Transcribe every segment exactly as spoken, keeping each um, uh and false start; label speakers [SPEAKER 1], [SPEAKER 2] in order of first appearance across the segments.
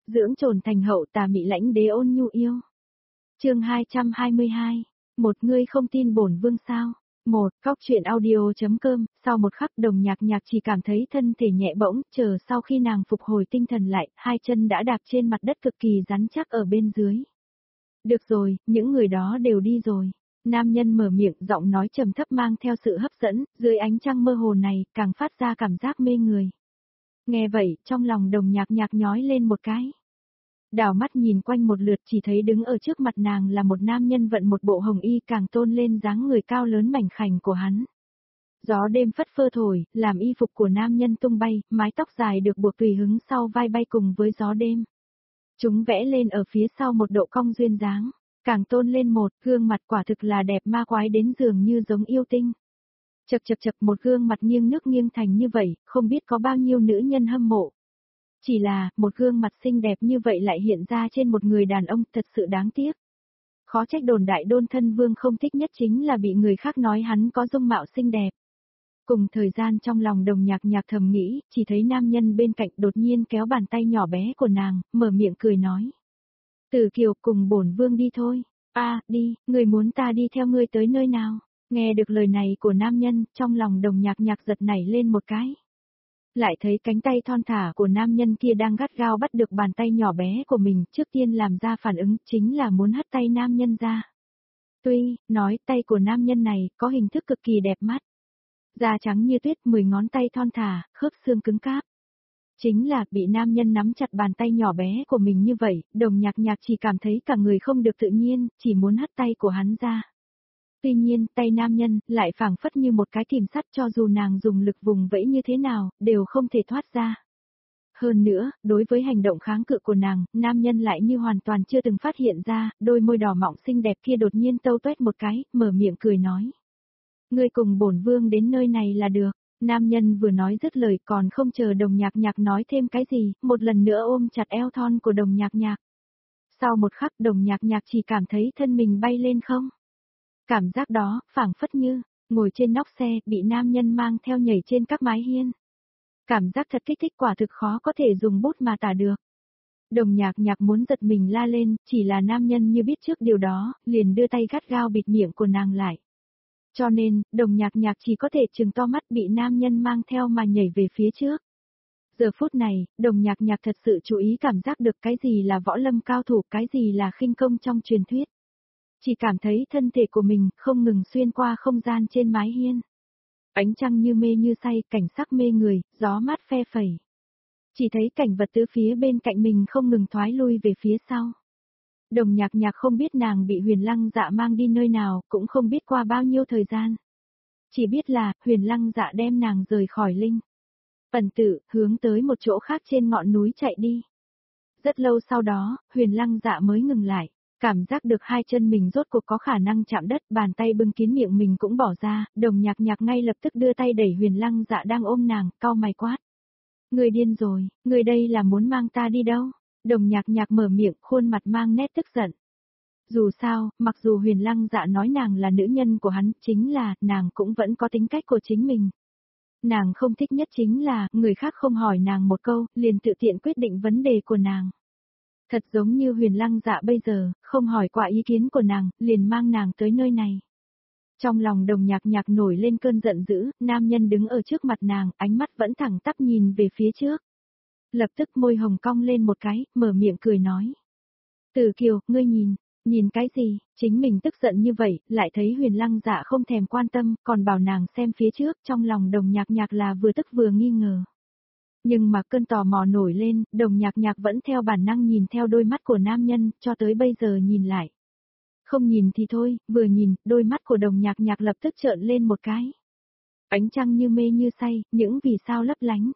[SPEAKER 1] dưỡng trồn thành hậu tà mị lãnh đế ôn nhu yêu. Chương hai trăm hai mươi hai, một ngươi không tin bổn vương sao? Một, Góc truyện audio.com, sau một khắc Đồng Nhạc Nhạc chỉ cảm thấy thân thể nhẹ bỗng, chờ sau khi nàng phục hồi tinh thần lại, hai chân đã đạp trên mặt đất cực kỳ rắn chắc ở bên dưới. Được rồi, những người đó đều đi rồi. Nam nhân mở miệng, giọng nói trầm thấp mang theo sự hấp dẫn, dưới ánh trăng mơ hồ này, càng phát ra cảm giác mê người. Nghe vậy, trong lòng Đồng Nhạc Nhạc nhói lên một cái. Đảo mắt nhìn quanh một lượt chỉ thấy đứng ở trước mặt nàng là một nam nhân vận một bộ hồng y càng tôn lên dáng người cao lớn mảnh khảnh của hắn. Gió đêm phất phơ thổi, làm y phục của nam nhân tung bay, mái tóc dài được buộc tùy hứng sau vai bay cùng với gió đêm. Chúng vẽ lên ở phía sau một độ cong duyên dáng, càng tôn lên một gương mặt quả thực là đẹp ma quái đến dường như giống yêu tinh. Chật chật chật một gương mặt nghiêng nước nghiêng thành như vậy, không biết có bao nhiêu nữ nhân hâm mộ. Chỉ là, một gương mặt xinh đẹp như vậy lại hiện ra trên một người đàn ông thật sự đáng tiếc. Khó trách đồn đại Đôn Thân Vương không thích nhất chính là bị người khác nói hắn có dung mạo xinh đẹp. Cùng thời gian trong lòng Đồng Nhạc Nhạc thầm nghĩ, chỉ thấy nam nhân bên cạnh đột nhiên kéo bàn tay nhỏ bé của nàng, mở miệng cười nói. Tử Kiều cùng bổn vương đi thôi. A, à, đi, người muốn ta đi theo ngươi tới nơi nào? Nghe được lời này của nam nhân, trong lòng Đồng Nhạc Nhạc giật nảy lên một cái. Lại thấy cánh tay thon thả của nam nhân kia đang gắt gao bắt được bàn tay nhỏ bé của mình, trước tiên làm ra phản ứng chính là muốn hất tay nam nhân ra. Tuy, nói tay của nam nhân này có hình thức cực kỳ đẹp mắt. Da trắng như tuyết, mười ngón tay thon thả, khớp xương cứng cáp. Chính là bị nam nhân nắm chặt bàn tay nhỏ bé của mình như vậy, Đồng Nhạc Nhạc chỉ cảm thấy cả người không được tự nhiên, chỉ muốn hất tay của hắn ra. Tuy nhiên, tay nam nhân lại phảng phất như một cái kìm sắt cho dù nàng dùng lực vùng vẫy như thế nào, đều không thể thoát ra. Hơn nữa, đối với hành động kháng cự của nàng, nam nhân lại như hoàn toàn chưa từng phát hiện ra, đôi môi đỏ mọng xinh đẹp kia đột nhiên tâu tuét một cái, mở miệng cười nói. Ngươi cùng bổn vương đến nơi này là được. Nam nhân vừa nói dứt lời còn không chờ Đồng Nhạc Nhạc nói thêm cái gì, một lần nữa ôm chặt eo thon của Đồng Nhạc Nhạc. Sau một khắc Đồng Nhạc Nhạc chỉ cảm thấy thân mình bay lên không. Cảm giác đó, phảng phất như, ngồi trên nóc xe, bị nam nhân mang theo nhảy trên các mái hiên. Cảm giác thật kích thích quả thực khó có thể dùng bút mà tả được. Đồng Nhạc Nhạc muốn giật mình la lên, chỉ là nam nhân như biết trước điều đó, liền đưa tay gắt gao bịt miệng của nàng lại. Cho nên, Đồng Nhạc Nhạc chỉ có thể trừng to mắt bị nam nhân mang theo mà nhảy về phía trước. Giờ phút này, Đồng Nhạc Nhạc thật sự chú ý cảm giác được cái gì là võ lâm cao thủ, cái gì là khinh công trong truyền thuyết. Chỉ cảm thấy thân thể của mình không ngừng xuyên qua không gian trên mái hiên. Ánh trăng như mê như say, cảnh sắc mê người, gió mát phe phẩy. Chỉ thấy cảnh vật tứ phía bên cạnh mình không ngừng thoái lui về phía sau. Đồng Nhạc Nhạc không biết nàng bị Huyền Lăng Dạ mang đi nơi nào, cũng không biết qua bao nhiêu thời gian. Chỉ biết là, Huyền Lăng Dạ đem nàng rời khỏi Linh Ẩn Tự, hướng tới một chỗ khác trên ngọn núi chạy đi. Rất lâu sau đó, Huyền Lăng Dạ mới ngừng lại. Cảm giác được hai chân mình rốt cuộc có khả năng chạm đất, bàn tay bưng kín miệng mình cũng bỏ ra, Đồng Nhạc Nhạc ngay lập tức đưa tay đẩy Huyền Lăng Dạ đang ôm nàng, cau mày quát. Người điên rồi, người đây là muốn mang ta đi đâu? Đồng Nhạc Nhạc mở miệng, khuôn mặt mang nét tức giận. Dù sao, mặc dù Huyền Lăng Dạ nói nàng là nữ nhân của hắn, chính là, nàng cũng vẫn có tính cách của chính mình. Nàng không thích nhất chính là, người khác không hỏi nàng một câu, liền tự tiện quyết định vấn đề của nàng. Thật giống như Huyền Lăng Dạ bây giờ, không hỏi qua ý kiến của nàng, liền mang nàng tới nơi này. Trong lòng Đồng Nhạc Nhạc nổi lên cơn giận dữ, nam nhân đứng ở trước mặt nàng, ánh mắt vẫn thẳng tắp nhìn về phía trước. Lập tức môi hồng cong lên một cái, mở miệng cười nói. Tử Kiều, ngươi nhìn, nhìn cái gì, chính mình tức giận như vậy, lại thấy Huyền Lăng Dạ không thèm quan tâm, còn bảo nàng xem phía trước, trong lòng Đồng Nhạc Nhạc là vừa tức vừa nghi ngờ. Nhưng mà cơn tò mò nổi lên, Đồng Nhạc Nhạc vẫn theo bản năng nhìn theo đôi mắt của nam nhân, cho tới bây giờ nhìn lại. Không nhìn thì thôi, vừa nhìn, đôi mắt của Đồng Nhạc Nhạc lập tức trợn lên một cái. Ánh trăng như mê như say, những vì sao lấp lánh.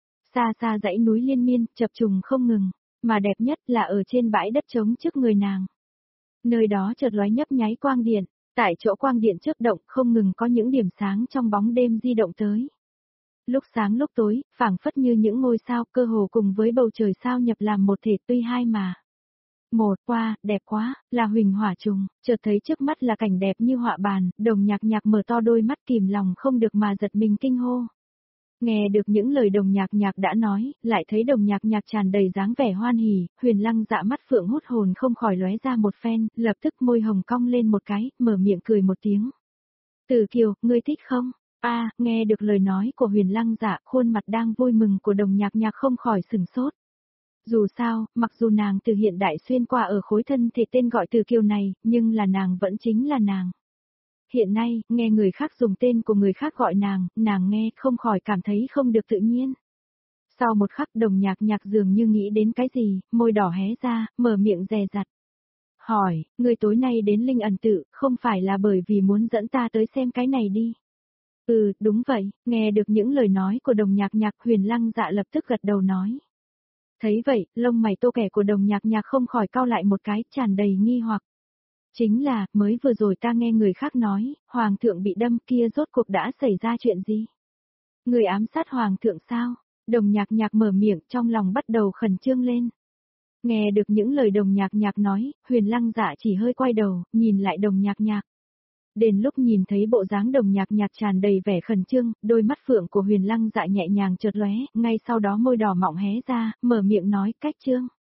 [SPEAKER 1] Xa xa dãy núi liên miên, chập trùng không ngừng, mà đẹp nhất là ở trên bãi đất trống trước người nàng. Nơi đó chợt lóe nhấp nháy quang điện, tại chỗ quang điện chớp động không ngừng có những điểm sáng trong bóng đêm di động tới. Lúc sáng lúc tối, phảng phất như những ngôi sao cơ hồ cùng với bầu trời sao nhập làm một thể tuy hai mà. Một, qua, đẹp quá, là huỳnh hỏa trùng, chợt thấy trước mắt là cảnh đẹp như họa bàn, Đồng Nhạc Nhạc mở to đôi mắt kìm lòng không được mà giật mình kinh hô. Nghe được những lời đồng nhạc nhạc đã nói, lại thấy đồng nhạc nhạc tràn đầy dáng vẻ hoan hỉ, Huyền Lăng Dạ mắt phượng hút hồn không khỏi lóe ra một phen, lập tức môi hồng cong lên một cái, mở miệng cười một tiếng. Tử Kiều, ngươi thích không? A, nghe được lời nói của Huyền Lăng Dạ, khuôn mặt đang vui mừng của đồng nhạc nhạc không khỏi sừng sốt. Dù sao, mặc dù nàng từ hiện đại xuyên qua ở khối thân thể tên gọi Tử Kiều này, nhưng là nàng vẫn chính là nàng. Hiện nay, nghe người khác dùng tên của người khác gọi nàng, nàng nghe không khỏi cảm thấy không được tự nhiên. Sau một khắc đồng nhạc nhạc dường như nghĩ đến cái gì, môi đỏ hé ra, mở miệng dè dặt. Hỏi, người tối nay đến Linh ẩn tự, không phải là bởi vì muốn dẫn ta tới xem cái này đi. Ừ, đúng vậy, nghe được những lời nói của đồng nhạc nhạc Huyền Lăng Dạ lập tức gật đầu nói. Thấy vậy, lông mày tô kẻ của đồng nhạc nhạc không khỏi cau lại một cái, tràn đầy nghi hoặc. Chính là, mới vừa rồi ta nghe người khác nói, Hoàng thượng bị đâm kia rốt cuộc đã xảy ra chuyện gì? Người ám sát Hoàng thượng sao? Đồng nhạc nhạc mở miệng trong lòng bắt đầu khẩn trương lên. Nghe được những lời đồng nhạc nhạc nói, Huyền Lăng Dạ chỉ hơi quay đầu, nhìn lại đồng nhạc nhạc. Đến lúc nhìn thấy bộ dáng đồng nhạc nhạc tràn đầy vẻ khẩn trương, đôi mắt phượng của Huyền Lăng Dạ nhẹ nhàng chợt lóe, ngay sau đó môi đỏ mọng hé ra, mở miệng nói cách trương.